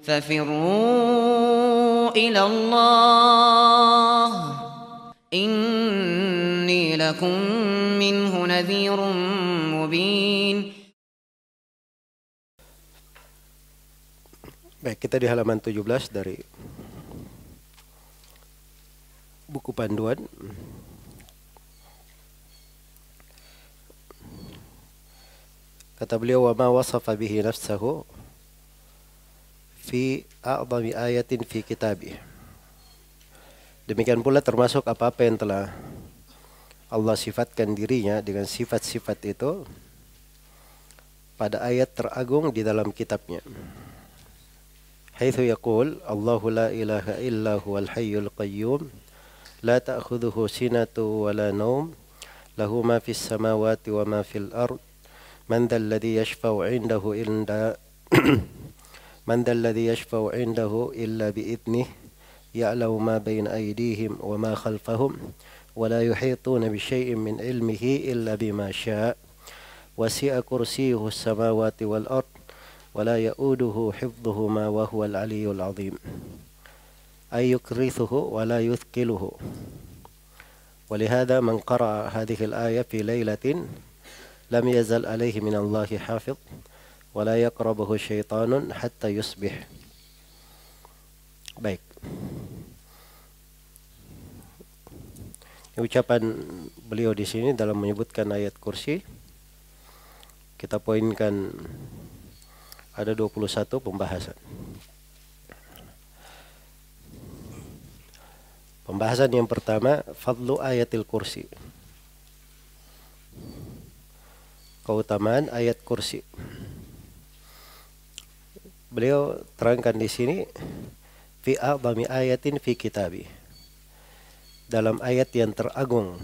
ففروا إلى الله إني لكم منه نذير مبين. Baik, kita di halaman 17 dari buku panduan. Kata beliau, wa ma wasafa bihi nafsahu fi a'zami ayatin fi kitabih. Demikian pula termasuk apa-apa yang telah Allah sifatkan dirinya dengan sifat-sifat itu pada ayat teragung di dalam kitabnya. Haitsu yaqul Allahu la ilaha illa huwal hayyul qayyum la ta'khudhuhu sinatun wa la nawm lahu ma fis samawati wa ma fil ard man dhal ladzi yashfa'u 'indahu illa man dhal ladzi yashfa'u 'indahu illa bi idnihi ya'lamu ma bayna aydihim wa ma khalfahum wa la yuhituna bi syai'in min 'ilmihi illa bima syaa' wasi'a kursiyyuhu as-samawati wal ard ولا يؤوده حفظهما وهو العلي العظيم أي يكرثه ولا يثقله ولهذا من قرأ هذه الآية في ليلة لم يزل عليه من الله حافظ ولا يقربه شيطان حتى يصبح. Baik, ucapan beliau di sini dalam menyebutkan ayat kursi, kita poinkan ada 21 pembahasan. Pembahasan yang pertama, fadlu ayatil kursi. Keutamaan ayat kursi. Beliau terangkan di sini fi a'zami ayatin fi kitabi. Dalam ayat yang teragung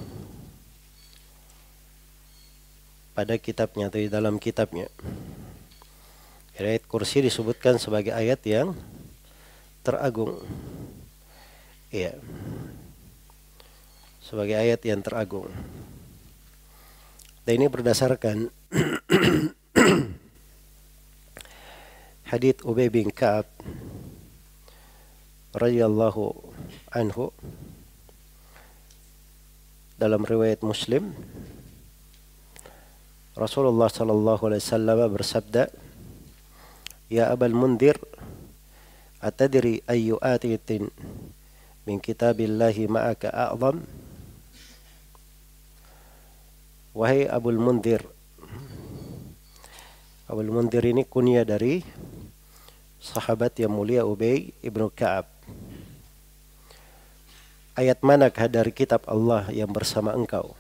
pada kitabnya atau di dalam kitabnya. Ayat kursi disebutkan sebagai ayat yang teragung. Iya. Sebagai ayat yang teragung. Dan ini berdasarkan hadits Ubay bin Ka'ab radhiyallahu anhu dalam riwayat Muslim. Rasulullah sallallahu alaihi wasallam bersabda, Ya Abal Mundhir, atadri ayyu ayatin min kitabillahi ma'aka a'zam? Wahai Abul Mundhir. Abul Mundhir ini kunyah dari sahabat yang mulia Ubay ibnu Ka'ab. Ayat manakah dari kitab Allah yang bersama engkau?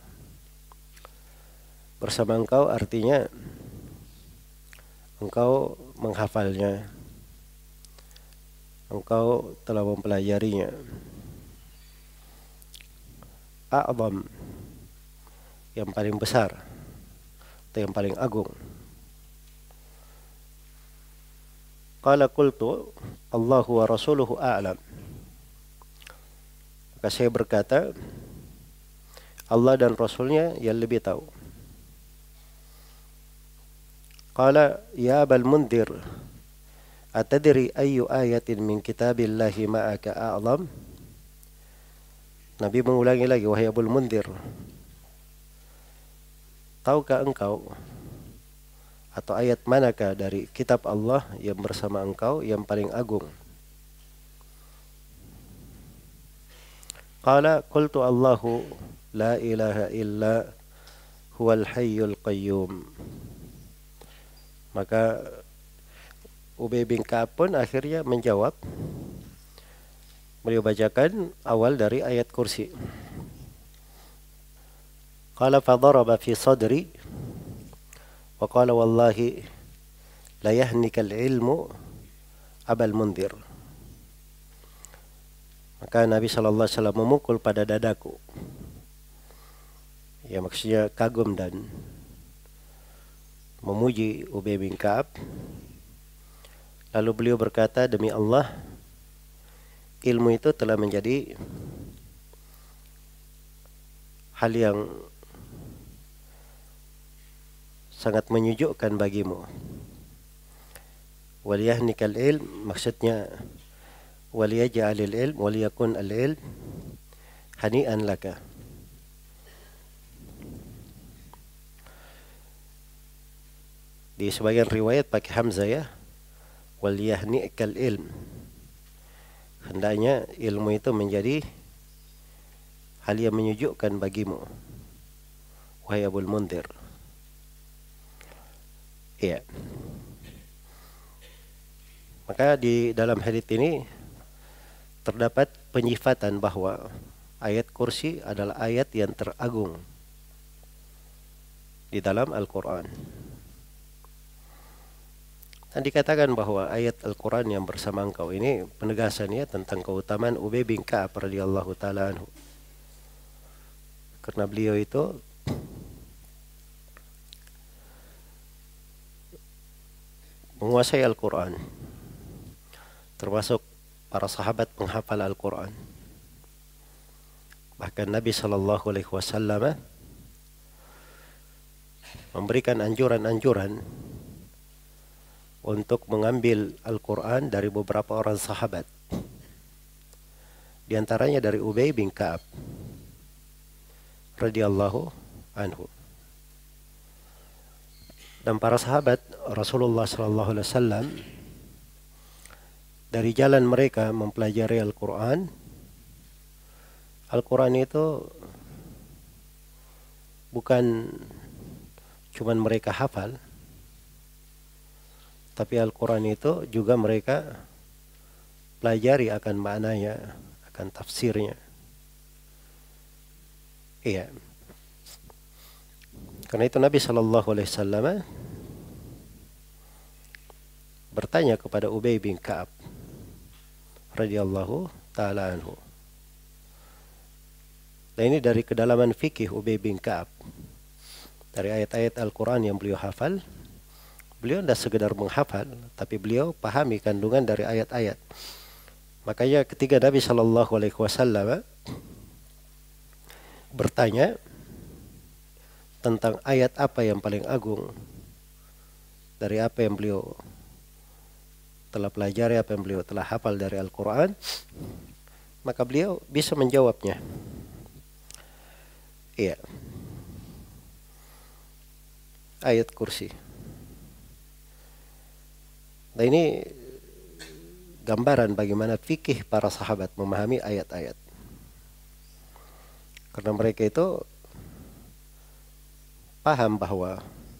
Bersama engkau artinya engkau menghafalnya, engkau telah mempelajarinya. A'zam, yang paling besar atau yang paling agung. Qala qultu Allahu wa rasuluhu a'lam. Maka saya berkata, Allah dan Rasulnya yang lebih tahu. Qala ya Abal Mundhir, atadri ayyu ayatin min kitabillahi ma'aka a'zam? Nabi mengulangi lagi, wahai Abul Mundhir, tahukah engkau atau ayat manakah dari kitab Allah yang bersama engkau yang paling agung? Qala qultu Allahu la ilaha illa huwal hayyul qayyum. Maka Ubay bin Ka'ab pun akhirnya menjawab. Beliau bacakan awal dari ayat kursi. Qala fadaraba fi sadri wa qala wallahi la yahnikal ilmu Abal Mundhir. Maka Nabi SAW memukul pada dadaku. Ya, maksudnya kagum dan memuji Ubay bin Ka'ab. Lalu beliau berkata, demi Allah, ilmu itu telah menjadi hal yang sangat menyejukkan bagimu. Waliyahnikal ilm maksudnya waliyaj'alil ilm waliyakun al ilm hani'an laka. Di sebagian riwayat pakai hamzah ya. Waliyahnikal ilm. Hendaknya ilmu itu menjadi hal yang menyejukkan bagimu, wahai Abul Mundhir. Iya. Maka di dalam hadits ini terdapat penyifatan bahwa ayat kursi adalah ayat yang teragung di dalam Al-Quran. Dan dikatakan bahwa ayat Al-Quran yang bersama engkau ini penegasannya tentang keutamaan Ubay bin Ka'ab radhiyallahu ta'ala anhu. Karena beliau itu menguasai Al-Quran, termasuk para sahabat penghafal Al-Quran. Bahkan Nabi SAW memberikan anjuran-anjuran untuk mengambil Al-Quran dari beberapa orang sahabat. Di antaranya dari Ubay bin Ka'ab radhiyallahu anhu. Dan para sahabat Rasulullah SAW dari jalan mereka mempelajari Al-Quran. Al-Quran itu bukan cuman mereka hafal, tapi Al-Quran itu juga mereka pelajari akan maknanya, akan tafsirnya. Iya. Karena itu Nabi SAW bertanya kepada Ubay bin Ka'ab radhiyallahu ta'ala anhu. Dan ini dari kedalaman fikih Ubay bin Ka'ab. Dari ayat-ayat Al-Quran yang beliau hafal, beliau tidak sekedar menghafal, tapi beliau pahami kandungan dari ayat-ayat. Makanya ketika Nabi SAW bertanya tentang ayat apa yang paling agung dari apa yang beliau telah pelajari, apa yang beliau telah hafal dari Al-Quran, maka beliau bisa menjawabnya. Iya. Ayat kursi. Nah, ini gambaran bagaimana fikih para sahabat memahami ayat-ayat. Karena mereka itu paham bahwa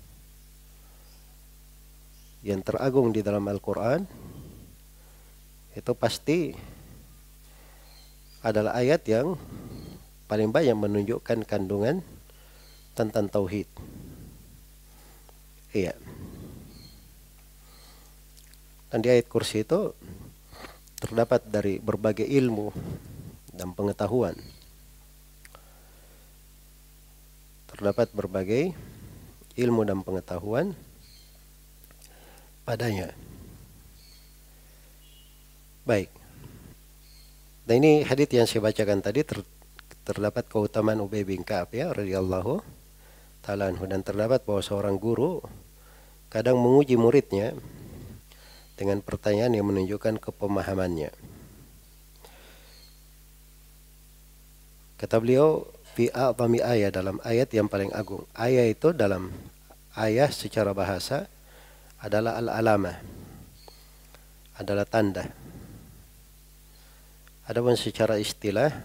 yang teragung di dalam Al-Quran itu pasti adalah ayat yang paling banyak menunjukkan kandungan tentang tauhid. Iya. Dan di ayat kursi itu terdapat dari berbagai ilmu dan pengetahuan. Terdapat berbagai ilmu dan pengetahuan padanya. Baik. Dan ini hadits yang saya bacakan tadi terdapat keutamaan Ubay bin Ka'ab ya radhiyallahu ta'ala anhu, dan terdapat bahwa seorang guru kadang menguji muridnya dengan pertanyaan yang menunjukkan kepemahamannya. Kata beliau, fi a'zami ayat, dalam ayat yang paling agung. Ayat itu dalam ayat secara bahasa adalah al-alamah, adalah tanda. Adapun secara istilah,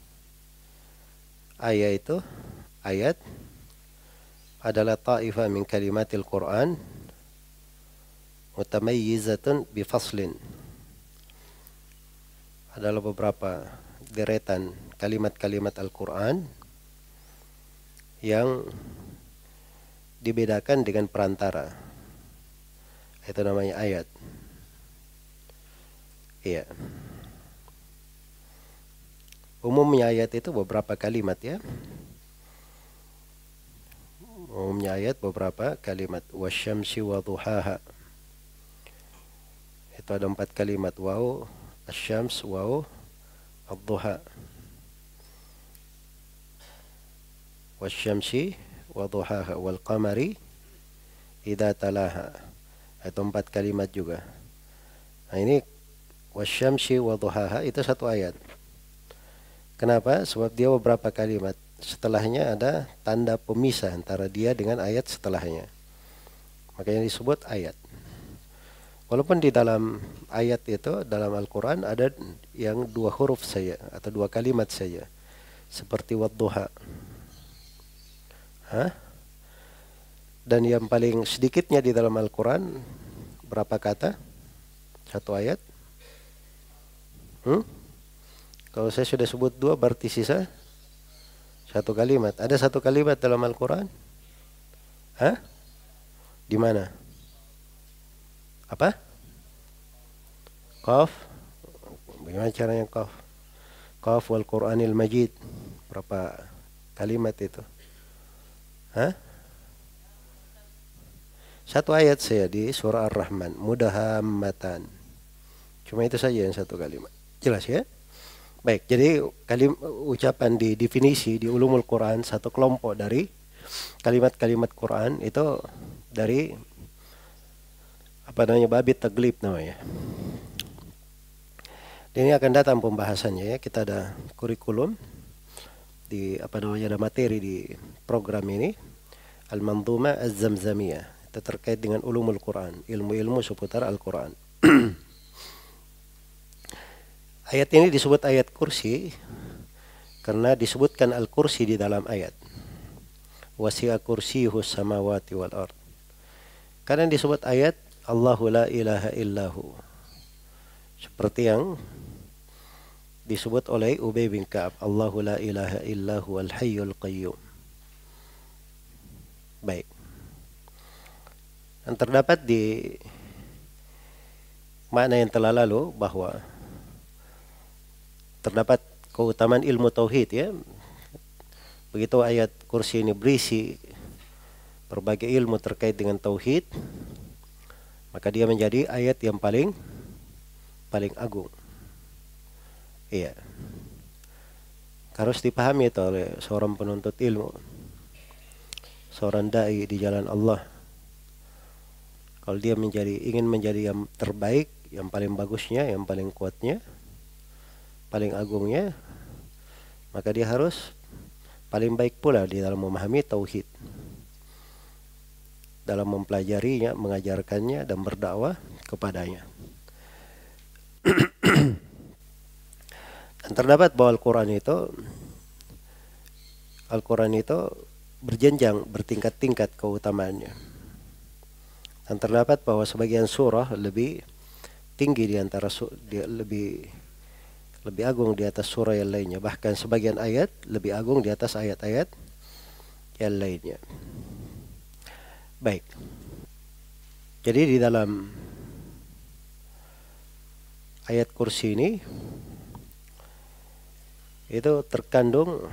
ayat itu ayat adalah ta'ifah min kalimatil Quran mutamayyizatun bifaslin, adalah beberapa deretan kalimat-kalimat Al-Quran yang dibedakan dengan perantara. Itu namanya ayat. Iya. Umumnya ayat itu beberapa kalimat ya. Umumnya ayat beberapa kalimat. Wasyamsi wa duhaha. Itu ada 4 kalimat. Waw, asyams, waw, ad-duha. Wasyamsi wa duhaha wal qamari idza talaha. Itu 4 kalimat juga. Nah, ini wasyamsi wa duhaha itu satu ayat. Kenapa? Sebab dia beberapa kalimat. Setelahnya ada tanda pemisah antara dia dengan ayat setelahnya. Makanya disebut ayat. Walaupun di dalam ayat itu, dalam Al-Quran ada yang 2 huruf saja atau 2 kalimat saja. Seperti wadduha. Dan yang paling sedikitnya di dalam Al-Quran berapa kata? Satu ayat? Kalau saya sudah sebut 2 berarti sisa 1 kalimat. Ada 1 kalimat dalam Al-Quran? Di mana? Apa? Qaf. Bagaimana caranya qaf? Qaf wal Qur'anil Majid. Berapa kalimat itu? 1 ayat saya di surah Ar-Rahman. Mudahammatan. Cuma itu saja yang 1 kalimat. Jelas ya? Baik, jadi ucapan di definisi di ulumul Quran, 1 kelompok dari kalimat-kalimat Quran itu dari babit taglib namanya. Dan ini akan datang pembahasannya ya. Kita ada kurikulum di ada materi di program ini, Al-Manzumah Az-Zamzamiyah. Itu terkait dengan ulumul Quran, ilmu-ilmu seputar Al-Quran. Ayat ini disebut ayat kursi karena disebutkan al-kursi di dalam ayat. Wasi'a kursiyuhus samawati wal ard. Karena disebut ayat Allahu la ilaha illahu. Seperti yang disebut oleh Ubay bin Ka'ab, Allahu la ilaha illahu al-hayyul qayyum. Baik. Dan terdapat di makna yang telah lalu bahwa terdapat keutamaan ilmu tauhid ya. Begitu ayat kursi ini berisi berbagai ilmu terkait dengan tauhid, maka dia menjadi ayat yang paling agung. Iya. Harus dipahami itu oleh seorang penuntut ilmu, seorang dai di jalan Allah. Kalau dia ingin menjadi yang terbaik, yang paling bagusnya, yang paling kuatnya, paling agungnya, maka dia harus paling baik pula di dalam memahami tauhid, dalam mempelajarinya, mengajarkannya, dan berdakwah kepadanya. Dan terdapat bahwa Al-Quran itu berjenjang, bertingkat-tingkat keutamaannya. Dan terdapat bahwa sebagian surah lebih tinggi di antara lebih agung di atas surah yang lainnya. Bahkan sebagian ayat lebih agung di atas ayat-ayat yang lainnya. Baik. Jadi di dalam ayat kursi ini itu terkandung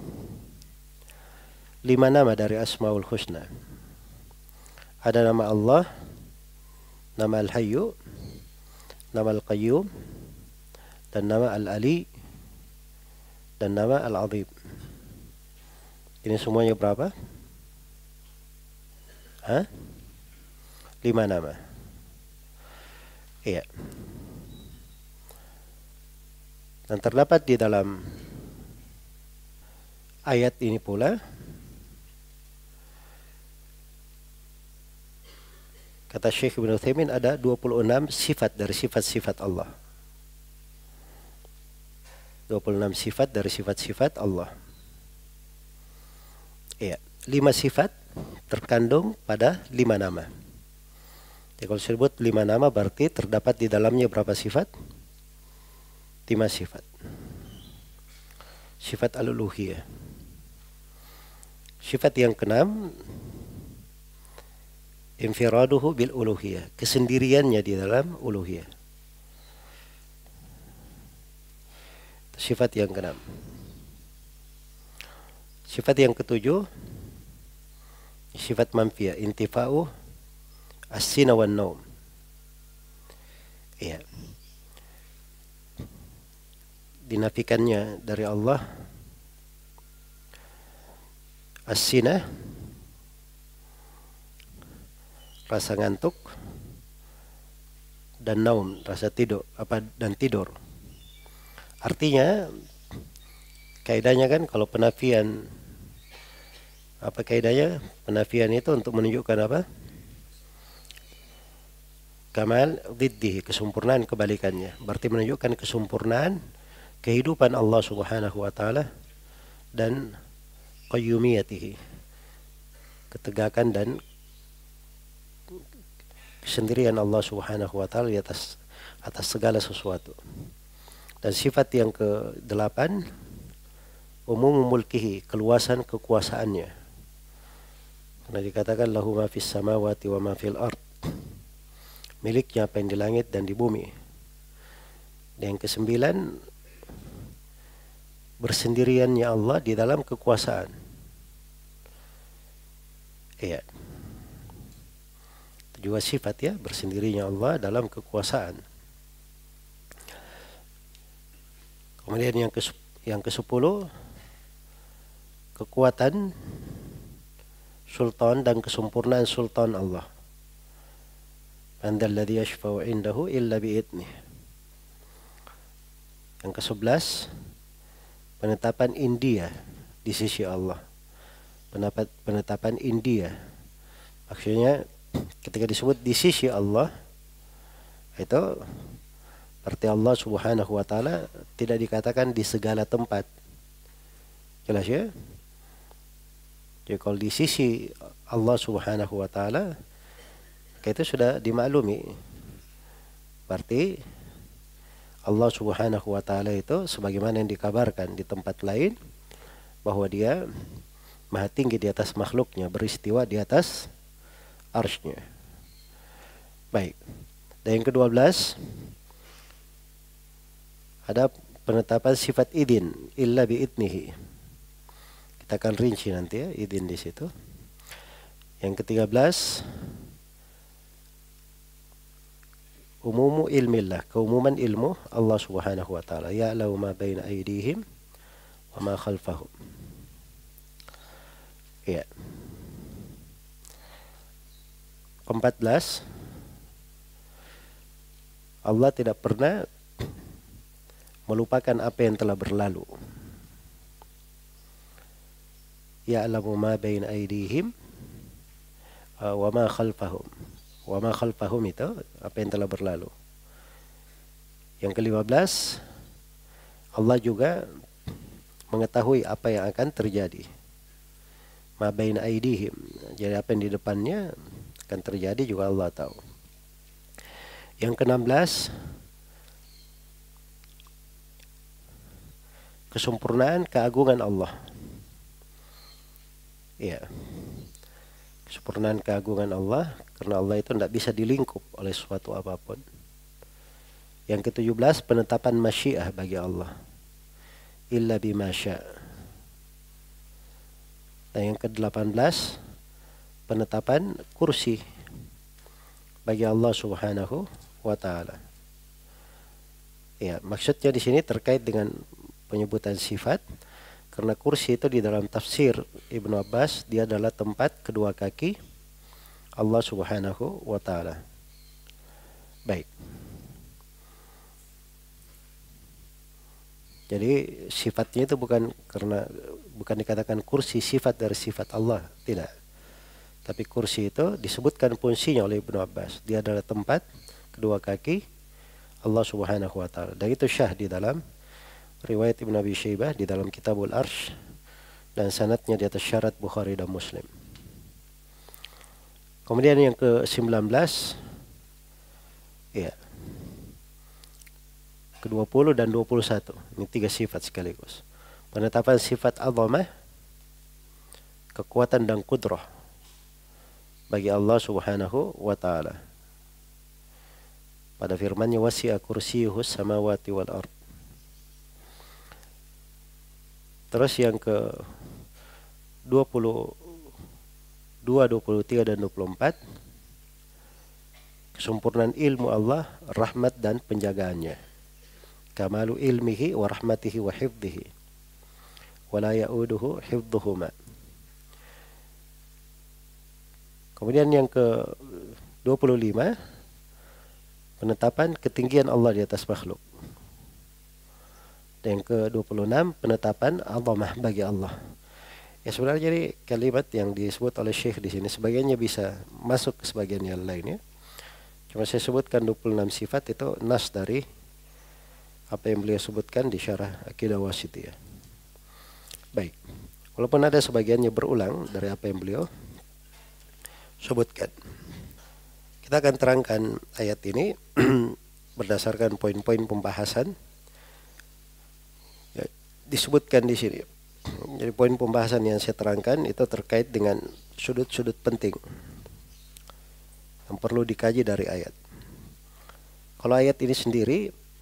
5 nama dari Asmaul Husna. Ada nama Allah, nama Al-Hayyu, nama Al-Qayyum, dan nama Al-Ali, dan nama Al-Azim. Ini semuanya berapa? 5 nama. Iya. Dan terdapat di dalam ayat ini pula kata Syekh Ibnu Utsaimin ada 26 sifat dari sifat-sifat Allah. 26 sifat dari sifat-sifat Allah. Iya, 5 sifat terkandung pada 5 nama. Jadi kalau disebut 5 nama berarti terdapat di dalamnya berapa sifat? 5 sifat. Sifat al-uluhiyah. Sifat yang keenam, infiraduhu bil uluhiyah, kesendiriannya di dalam uluhiyah. Sifat yang keenam. Sifat yang ketujuh, sifat manfiyah, intifa'u as-sina wan naum. Iya. Dinafikannya dari Allah as-sina, rasa ngantuk, dan naum, rasa tidur dan tidur. Artinya kaidahnya kan kalau penafian, apa kaidahnya? Penafian itu untuk menunjukkan apa? Kamal diddihi, kesempurnaan kebalikannya. Berarti menunjukkan kesempurnaan kehidupan Allah Subhanahu wa taala dan qayyumiyatihi, ketegakan dan kesendirian Allah Subhanahu wa taala di atas segala sesuatu. Dan sifat yang ke-8, umum mulkihi, keluasan kekuasaannya. Karena dikatakan lahu ma fis samawati wa ma fil ard, miliknya apa yang di langit dan di bumi. Dan yang ke-9, bersendiriannya Allah di dalam kekuasaan. Iya. Itu juga sifat ya, bersendirinya Allah dalam kekuasaan. Kemudian yang ke-10, kekuatan sultan dan kesempurnaan sultan Allah. Man dzalladzi yashfa'u 'indahu illa bi'idnih. Yang ke-11, penetapan India di sisi Allah. Penetapan India. Maksudnya ketika disebut di sisi Allah, itu berarti Allah Subhanahu wa taala tidak dikatakan di segala tempat. Jelas ya? Jadi kalau di sisi Allah Subhanahu wa taala, itu sudah dimaklumi. Berarti Allah Subhanahu wa taala itu sebagaimana yang dikabarkan di tempat lain bahwa dia maha tinggi di atas makhluknya, beristiwa di atas arsy-Nya. Baik. Dan yang ke-12, ada penetapan sifat idin, illa bi'idnihi. Kita akan rinci nanti ya, idin di situ. Yang ke-13, umumu ilmillah, keumuman ilmu Allah Subhanahu wa taala. Ya'lamu ma baina aydihim wa ma khalfahum. Ya. 14, Allah tidak pernah melupakan apa yang telah berlalu. Ya'lamu ma baina aydihim wa ma khalfahum. Wa ma khalfahum itu apa yang telah berlalu. Yang ke-15, Allah juga mengetahui apa yang akan terjadi. Ma baina aydihim, jadi apa yang di depannya akan terjadi juga Allah tahu. Yang ke-16, kesempurnaan keagungan Allah. Ya. Kesempurnaan keagungan Allah, karena Allah itu tidak bisa dilingkup oleh sesuatu apapun. Yang ke-17, penetapan masyiah bagi Allah. Illa bima syaa. Dan yang ke-18, penetapan kursi bagi Allah Subhanahu wa taala. Ya, maksudnya di sini terkait dengan penyebutan sifat, karena kursi itu di dalam tafsir Ibnu Abbas dia adalah tempat kedua kaki Allah Subhanahu wa taala. Baik. Jadi sifatnya itu bukan dikatakan kursi sifat dari sifat Allah, tidak. Tapi kursi itu disebutkan fungsinya oleh Ibnu Abbas. Dia adalah tempat kedua kaki Allah Subhanahu wa taala. Dan itu syah di dalam riwayat Ibnu Abi Syaibah di dalam Kitabul Arsy dan sanadnya di atas syarat Bukhari dan Muslim. Kemudian yang ke-19, ya, ke-20 dan 21. Ini 3 sifat sekaligus. Penetapan sifat azamah, kekuatan dan qudrah bagi Allah Subhanahu wa taala. Pada firman-Nya wasi'a kursiyyuhus samawati wal ard. Terus yang ke 22, 23 dan 24, kesempurnaan ilmu Allah, rahmat dan penjagaannya. Kamalu ilmihi wa rahmatihi wa hifdhihi wa la ya'uduhu hifdhuhuma. Kemudian yang ke 25, penetapan ketinggian Allah di atas makhluk. Dan yang ke-26, penetapan azamah bagi Allah. Ya sebenarnya jadi kalimat yang disebut oleh Syekh di sini sebagiannya bisa masuk ke sebagian yang lainnya. Cuma saya sebutkan 26 sifat itu nas dari apa yang beliau sebutkan di syarah Aqidah Wasithiyah. Baik. Walaupun ada sebagiannya berulang dari apa yang beliau sebutkan. Kita akan terangkan ayat ini berdasarkan poin-poin pembahasan ya, disebutkan di sini. Jadi poin pembahasan yang saya terangkan itu terkait dengan sudut-sudut penting yang perlu dikaji dari ayat. Kalau ayat ini sendiri,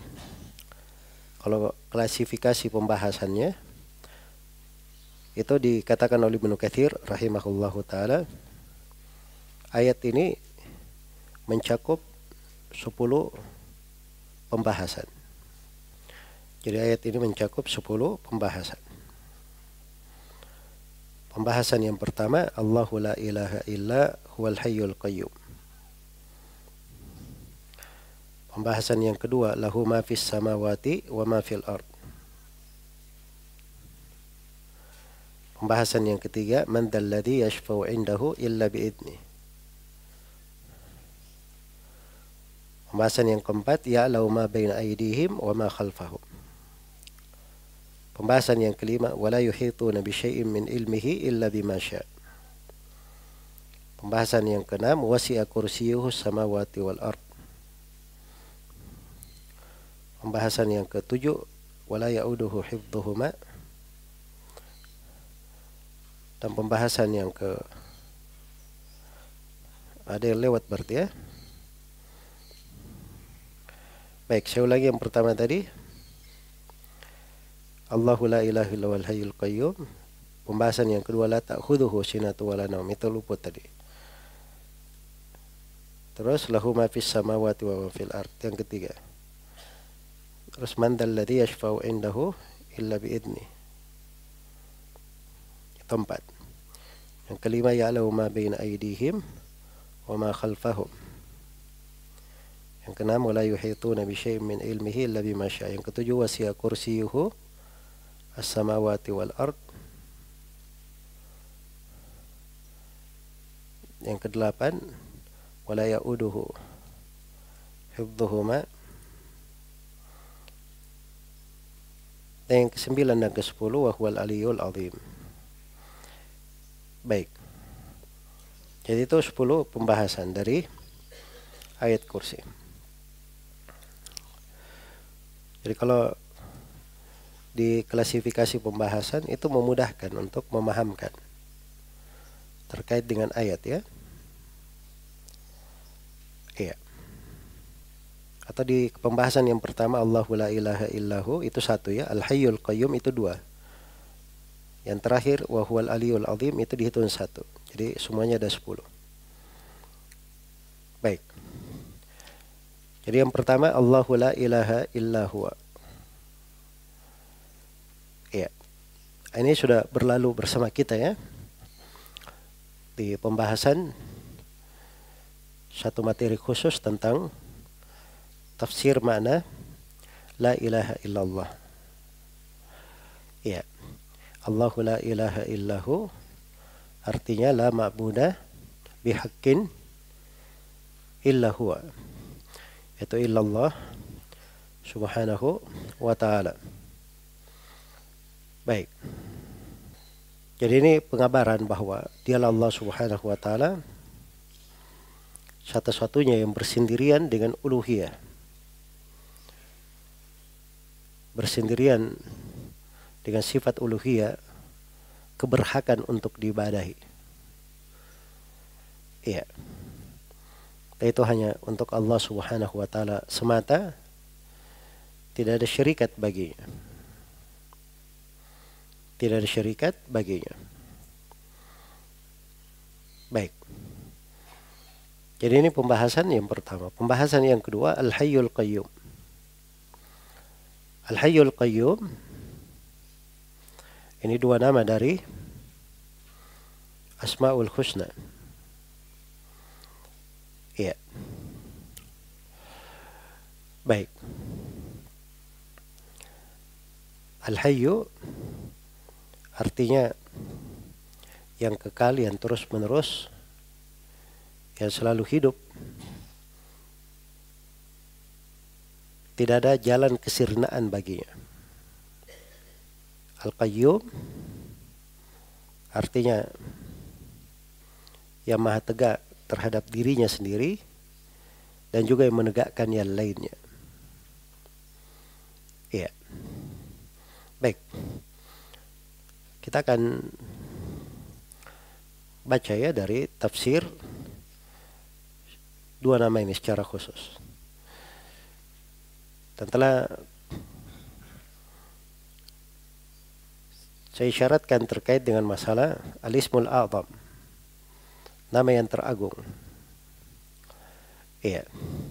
kalau klasifikasi pembahasannya itu dikatakan oleh Ibnu Katsir rahimahullahu taala, ayat ini mencakup 10 pembahasan. Jadi ayat ini mencakup 10 pembahasan. Pembahasan yang pertama, Allahu la ilaha illa huwal hayyul qayyum. Pembahasan yang kedua, lahu ma fis samawati wa ma fil ard. Pembahasan yang ketiga, man dzalladzi yashfa'u 'indahu illa bi'idnih. Pembahasan yang keempat, ya'lamu ma baina aydihim wa ma khalfahum. Pembahasan yang kelima, wala yuhituna bi syai'in min ilmihi illa bima syaa'. Pembahasan yang keenam, wasi'a kursiyyuhu samawati wal ard. Pembahasan yang ketujuh, wala ya'uduhu hifdhuhuma. Dan pembahasan yang ada yang lewat berarti ya. Baik, saya ulangi yang pertama tadi. Allahu la ilaha illa huwal hayyul qayyum. Pembahasan yang kedua, la ta'khudhuhu sinatun wa la naum. Itu luput tadi. Terus lahu ma fis samawati wa ma fil ard. Yang ketiga. Terus man dzalladzi yashfa'u 'indahu illa bi'idni. Itu 4. Yang kelima, ya'lamu ma baina aydihim wa ma khalfahum. Yang keenam, wala yuhituna bi syai'in min ilmihi illa bima syaa'. Yang ketujuh, wasi'a kursiyyuhu as-samawati wal ard. Yang kedelapan, wala ya'uduhu hifdhuhuma. Dan yang ke-9 dan ke-10, wa huwal aliyyul azim. Baik. Jadi itu 10 pembahasan dari ayat kursi. Jadi kalau di klasifikasi pembahasan itu memudahkan untuk memahamkan terkait dengan ayat ya. Iya. Atau di pembahasan yang pertama, Allahu la ilaha illahu, itu 1 ya. Al-hayyul qayyum itu 2. Yang terakhir, wa huwal aliyul azim, itu dihitung 1. Jadi semuanya ada 10. Baik. Jadi yang pertama, Allahu la ilaha illahu. Ya. Ini sudah berlalu bersama kita ya. Di pembahasan satu materi khusus tentang tafsir makna la ilaha illallah. Ya. Allahu la ilaha illahu artinya la ma'budah bihaqqin illa huwa. Itu illallah subhanahu wa ta'ala. Baik. Jadi ini pengabaran bahwa dialah Allah subhanahu wa ta'ala satu-satunya yang bersendirian dengan uluhiyah. Bersendirian dengan sifat uluhiyah, keberhakan untuk diibadahi. Iya. Itu hanya untuk Allah subhanahu wa ta'ala semata. Tidak ada syarikat baginya. Tidak ada syarikat baginya. Baik. Jadi ini pembahasan yang pertama. Pembahasan yang kedua, Al-Hayyul Qayyum. Al-Hayyul Qayyum ini 2 nama dari Asmaul Husna. Iya. Baik. Al-Hayyu artinya yang kekal, yang terus menerus, yang selalu hidup. Tidak ada jalan kesirnaan baginya. Al-Qayyum artinya yang maha tegak terhadap dirinya sendiri dan juga yang menegakkan yang lainnya. Iya. Baik. Kita akan baca ya dari tafsir dua nama ini secara khusus. Dan telah saya isyaratkan terkait dengan masalah Al-Ismul A'zam, nama yang teragung. Iya.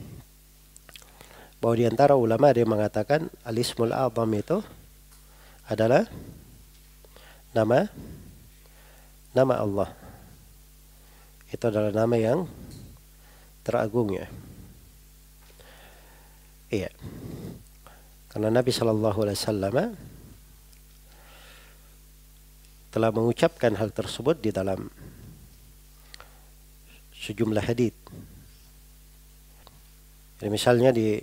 Bahwa di antara ulama ada yang mengatakan Al-Ismul A'zam itu adalah nama Allah. Itu adalah nama yang teragungnya. Iya. Karena Nabi SAW telah mengucapkan hal tersebut di dalam sejumlah hadits. Jadi misalnya di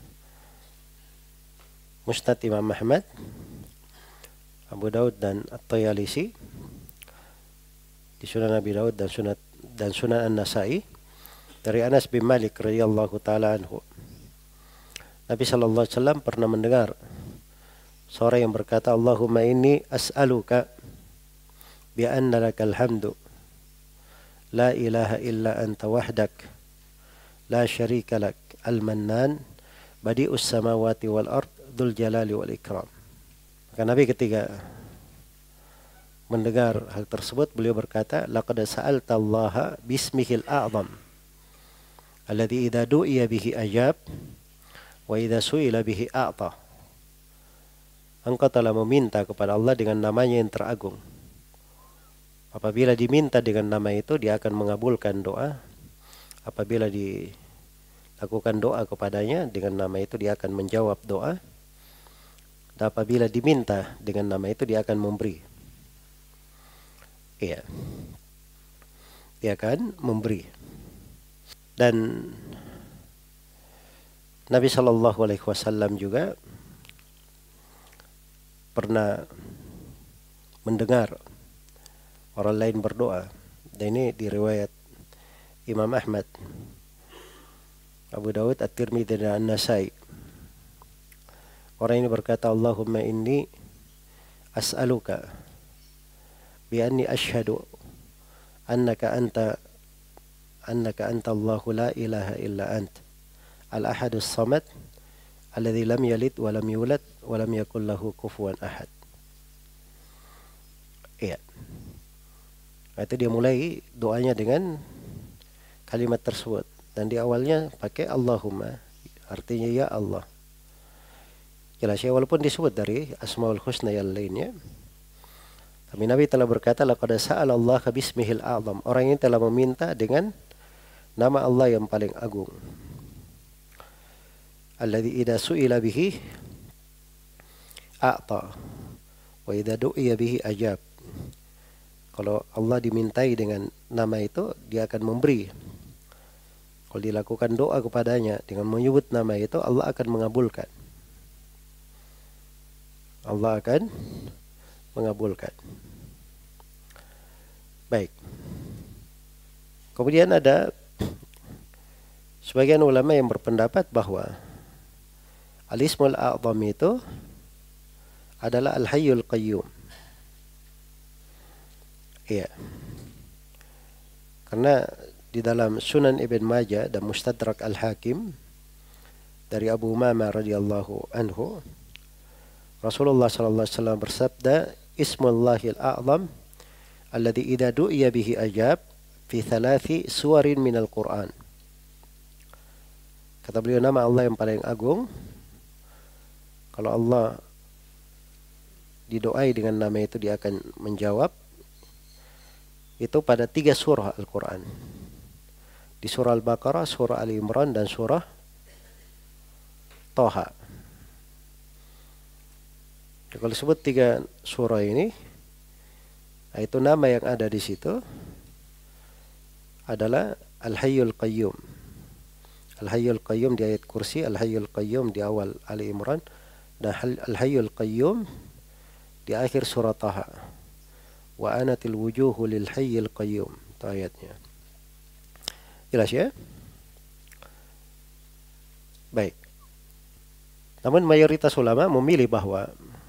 Musnad Imam Ahmad, Abu Daud dan At-Tayalisi, di Sunan Abi Daud dan Sunan An-Nasai, dari Anas bin Malik radhiyallahu taala anhu, Nabi sallallahu alaihi wasallam pernah mendengar seorang yang berkata, Allahumma inni as'aluka bi anna lakal hamdu la ilaha illa anta wahdak la syarika lak al-mannan badi'us samawati wal ard dzul jalali wal ikram. Maka Nabi ketika mendengar hal tersebut, beliau berkata, laqad sa'alta Allah bismihil a'zam alladhi idza du'iya bihi ajab wa idza su'ila bihi a'ta. Engkau telah meminta kepada Allah dengan namanya yang teragung. Apabila diminta dengan nama itu, dia akan mengabulkan doa. Apabila dilakukan doa kepadanya dengan nama itu, dia akan menjawab doa. Dan apabila diminta dengan nama itu, dia akan memberi. Iya. Dia akan memberi. Dan Nabi SAW juga pernah mendengar orang lain berdoa. Dan ini di riwayat Imam Ahmad, Abu Dawud, At-Tirmidzi dan An-Nasai. Orang ini berkata, Allahumma inni as'aluka bi anni ashhadu annaka anta Allahu la ilaha illa ant al-ahadus samad alladzi lam yalid wa lam yulad wa lam yakul lahu kufuwan ahad. Iya. Itu dia mulai doanya dengan kalimat tersebut, dan di awalnya pakai Allahumma, artinya ya Allah. Jelas ya, walaupun disebut dari Asmaul Husna yang lainnya. Tapi Nabi telah berkata, laqad sa'ala Allah bismihil a'zam. Orang ini telah meminta dengan nama Allah yang paling agung. Alladzi idza su'ila bihi a'ta wa idza du'iya bihi ajab. Kalau Allah dimintai dengan nama itu, dia akan memberi. Kalau dilakukan doa kepadanya dengan menyebut nama itu, Allah akan mengabulkan. Allah akan mengabulkan. Baik. Kemudian ada sebagian ulama yang berpendapat bahwa Al-Ismul A'zam itu adalah Al-Hayyul Qayyum. Iya. Karena di dalam Sunan Ibn Majah dan Mustadrak Al-Hakim dari Abu Umamah radhiyallahu anhu, Rasulullah sallallahu alaihi wasallam bersabda, Ismullahil A'zam alladzi idza du'iya bihi ajab fi thalathi suwarin minal Qur'an. Kata beliau, nama Allah yang paling agung, kalau Allah didoai dengan nama itu, dia akan menjawab. Itu pada 3 surah Al-Quran. Di surah Al-Baqarah, surah Ali Imran, dan surah Toha. Kalau disebut 3 surah ini, itu nama yang ada di situ adalah Al-Hayyul Qayyum. Al-Hayyul Qayyum di ayat Kursi, Al-Hayyul Qayyum di awal Ali Imran, dan Al-Hayyul Qayyum di akhir surah Taha. Wa anatil wujuhu lil hayyil qayyum. Itu ayatnya. Jelas ya? Baik. Namun mayoritas ulama memilih bahwa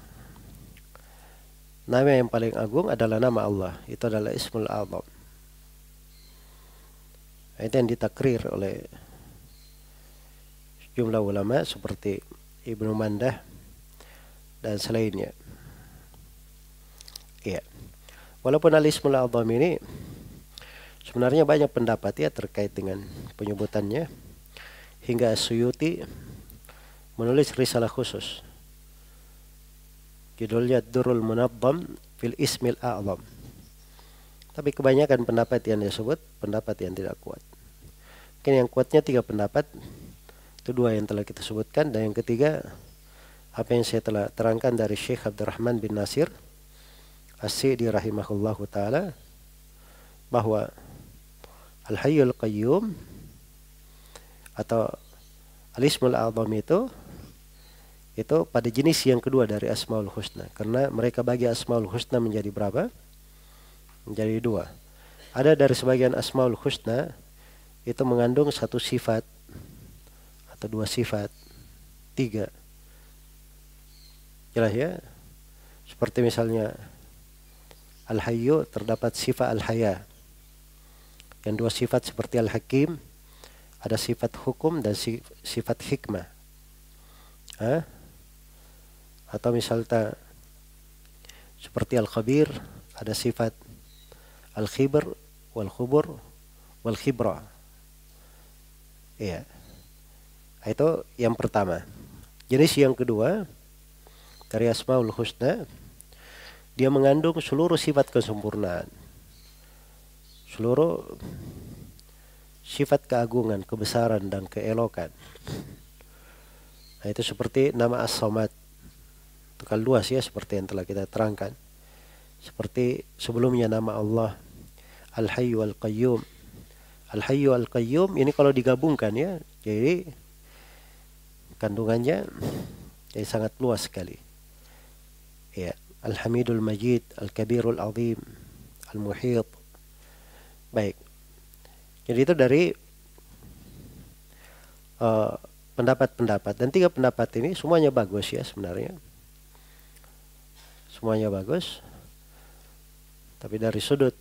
nama yang paling agung adalah nama Allah. Itu adalah Ismul A'zam. Itu yang ditakrir oleh jumlah ulama seperti Ibnu Mandah dan selainnya. Iya. Walaupun Al-Ismul A'zam ini sebenarnya banyak pendapat ya terkait dengan penyebutannya, hingga As-Suyuti menulis risalah khusus judulnya Durrul Munazzam fil Ismil A'zam. Tapi kebanyakan pendapat yang disebut pendapat yang tidak kuat. Mungkin yang kuatnya 3 pendapat, itu 2 yang telah kita sebutkan, dan yang ketiga apa yang saya telah terangkan dari Syekh Abdurrahman bin Nasir As-Sa'di rahimahullahu ta'ala, bahwa Al-Hayyul Qayyum atau Al-Ismul A'zam itu pada jenis yang kedua dari Asmaul Husna, karena mereka bagi Asmaul Husna menjadi berapa? Menjadi 2. Ada dari sebagian Asmaul Husna itu mengandung 1 sifat atau 2 sifat, 3. Jelas ya? Seperti misalnya Al-Hayyu terdapat sifat Al-Haya. Yang 2 sifat seperti Al-Hakim, ada sifat hukum dan sifat hikmah. Atau misalnya seperti Al-Khabir, ada sifat Al-Khibr, Wal-Khubur, Wal-Khibra. Iya. Itu yang pertama. Jenis yang kedua dari Asmaul Husna, dia mengandung seluruh sifat kesempurnaan, seluruh sifat keagungan, kebesaran, dan keelokan. Nah, itu seperti nama As-Samad. Itu kan luas ya, seperti yang telah kita terangkan. Seperti sebelumnya nama Allah Al-Hayyu Al-Qayyum. Al-Hayyu Al-Qayyum ini kalau digabungkan ya, jadi kandungannya jadi sangat luas sekali. Ya, Al-Hamidul Majid, Al-Kabirul Azim, Al-Muhit. Baik. Jadi itu dari pendapat-pendapat, dan 3 pendapat ini semuanya bagus ya sebenarnya. Semuanya bagus. Tapi dari sudut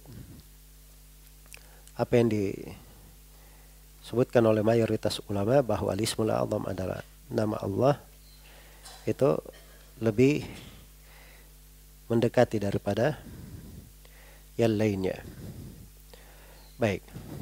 apa yang disebutkan oleh mayoritas ulama bahwa Al-Ismul A'zam adalah nama Allah, itu lebih mendekati daripada yang lainnya. Baik.